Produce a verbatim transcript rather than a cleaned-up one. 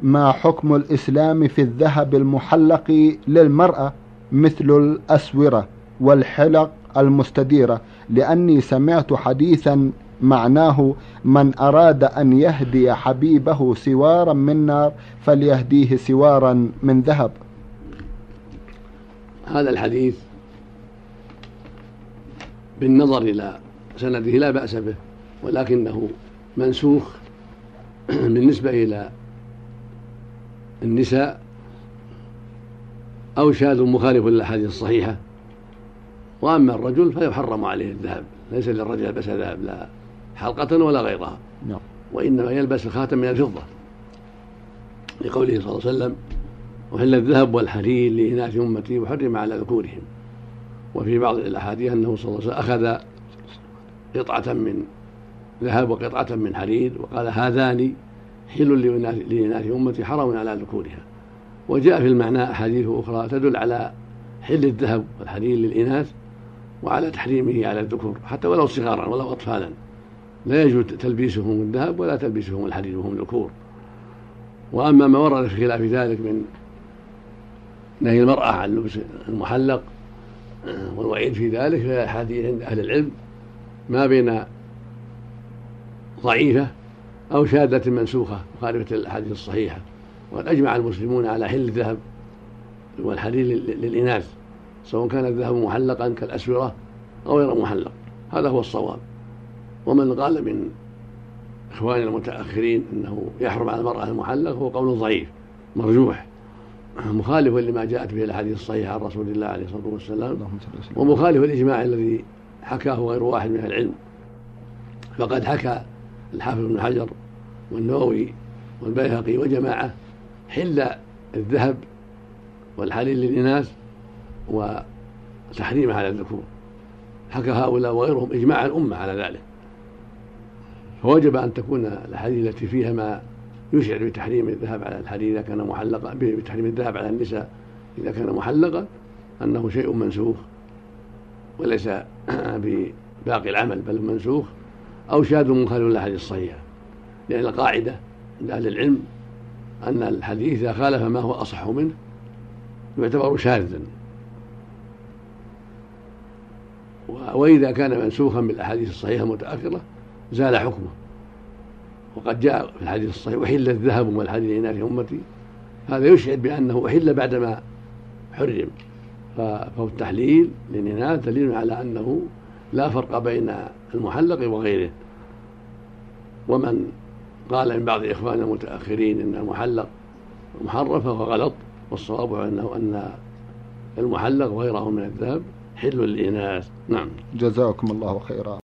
ما حكم الإسلام في الذهب المحلق للمرأة مثل الأسورة والحلق المستديرة؟ لأني سمعت حديثا معناه: من أراد أن يهدي حبيبه سوارا من نار فليهديه سوارا من ذهب. هذا الحديث بالنظر إلى سنده لا بأس به، ولكنه منسوخ بالنسبة إلى النساء أو شاذ مخالف للأحاديث الصحيحة. وأما الرجل فيحرم عليه الذهب، ليس للرجل يلبس ذهب لا حلقة ولا غيرها، وإنما يلبس الخاتم من الفضة، لقوله صلى الله عليه وسلم: وحل الذهب والحرير لإناث أمتي وحرم على ذكورهم. وفي بعض الأحاديث أنه صلى الله عليه وسلم أخذ قطعة من ذهب وقطعة من حرير وقال: هذان حل لإناث أمتي حرم على ذكورها. وجاء في المعنى أحاديث أخرى تدل على حل الذهب والحرير للإناث وعلى تحريمه على الذكور، حتى ولو صغارا ولو أطفالا لا يجوز تلبيسهم الذهب ولا تلبيسهم الحرير وهم ذكور. وأما ما ورد في خلاف ذلك من نهي المرأة عن لبس المحلق والوعيد في ذلك، في أحاديث عند أهل العلم ما بين ضعيفة أو شاذة منسوخة مخالفة للأحاديث الصحيحة. وقد أجمع المسلمون على حل الذهب والحرير للإناث، سواء كان الذهب محلقا كالأسورة أو غير محلق، هذا هو الصواب. ومن قال من إخواننا المتأخرين أنه يحرم على المرأة المحلق هو قول ضعيف مرجوح، مخالف لما جاءت به الأحاديث الصحيحة عن رسول الله عليه الصلاة والسلام، ومخالف الإجماع الذي حكاه غير واحد من العلم. فقد حكى الحافظ ابن حجر والنووي والبيهقي وجماعة حل الذهب والحرير للإناث وتحريمه على الذكور، حكى هؤلاء وغيرهم إجماع الأمة على ذلك. فوجب أن تكون الأحاديث التي فيها ما يشعر بتحريم الذهب على الحرير إذا كان محلقا، بتحريم الذهب على النساء إذا كان محلقا، أنه شيء منسوخ وليس بباقي العمل بل منسوخ أو شاذ مخالف للأحاديث الصحيحة. لأن القاعدة عند أهل العلم أن الحديث إذا خالف ما هو أصح منه يعتبر شاذا، وإذا كان منسوخا بالأحاديث الصحيحة المتأخرة زال حكمه. وقد جاء في الحديث الصحيح: وحل الذهب والحرير لإناث أمتي، هذا يشعر بأنه أحل بعدما حرم، فالتحليل للإناث دليل على أنه لا فرق بين المحلق وغيره. ومن قال من بعض إخواننا المتأخرين أن المحلق محرم فهو غلط، والصواب أنه أن المحلق وغيره من الذهب حل للإناث. نعم. جزاكم الله خيرا.